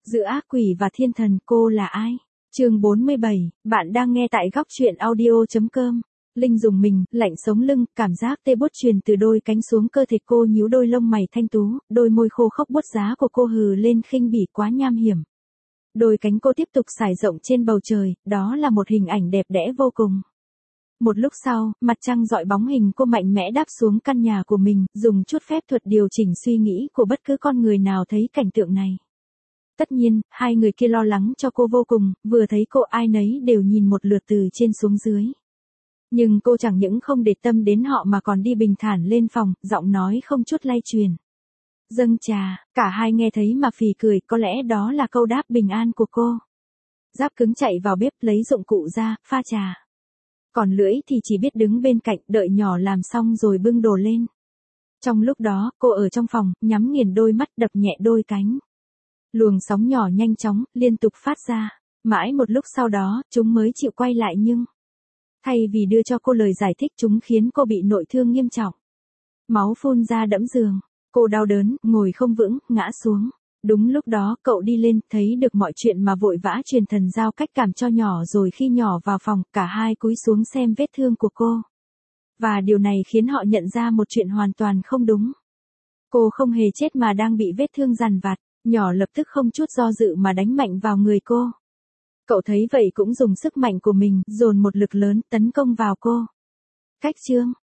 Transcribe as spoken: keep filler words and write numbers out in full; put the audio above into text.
Giữa ác quỷ và thiên thần, cô là ai? Chương bốn mươi bảy, bạn đang nghe tại góc truyện audio chấm com. Linh dùng mình, lạnh sống lưng, cảm giác tê buốt truyền từ đôi cánh xuống cơ thể cô, nhíu đôi lông mày thanh tú, đôi môi khô khốc buốt giá của cô hừ lên khinh bỉ quá nham hiểm. Đôi cánh cô tiếp tục sải rộng trên bầu trời, đó là một hình ảnh đẹp đẽ vô cùng. Một lúc sau, mặt trăng dọi bóng hình cô mạnh mẽ đáp xuống căn nhà của mình, dùng chút phép thuật điều chỉnh suy nghĩ của bất cứ con người nào thấy cảnh tượng này. Tất nhiên, hai người kia lo lắng cho cô vô cùng, vừa thấy cô ai nấy đều nhìn một lượt từ trên xuống dưới. Nhưng cô chẳng những không để tâm đến họ mà còn đi bình thản lên phòng, giọng nói không chút lay truyền. Dâng trà, cả hai nghe thấy mà phì cười, có lẽ đó là câu đáp bình an của cô. Giáp cứng chạy vào bếp lấy dụng cụ ra, pha trà. Còn lưỡi thì chỉ biết đứng bên cạnh đợi nhỏ làm xong rồi bưng đồ lên. Trong lúc đó, cô ở trong phòng, nhắm nghiền đôi mắt đập nhẹ đôi cánh. Luồng sóng nhỏ nhanh chóng, liên tục phát ra. Mãi một lúc sau đó, chúng mới chịu quay lại nhưng... Thay vì đưa cho cô lời giải thích, chúng khiến cô bị nội thương nghiêm trọng. Máu phun ra đẫm giường. Cô đau đớn, ngồi không vững, ngã xuống. Đúng lúc đó, cậu đi lên, thấy được mọi chuyện mà vội vã truyền thần giao cách cảm cho nhỏ, rồi khi nhỏ vào phòng, cả hai cúi xuống xem vết thương của cô. Và điều này khiến họ nhận ra một chuyện hoàn toàn không đúng. Cô không hề chết mà đang bị vết thương dằn vặt. Nhỏ lập tức không chút do dự mà đánh mạnh vào người cô. Cậu thấy vậy cũng dùng sức mạnh của mình, dồn một lực lớn, tấn công vào cô. Cách chương,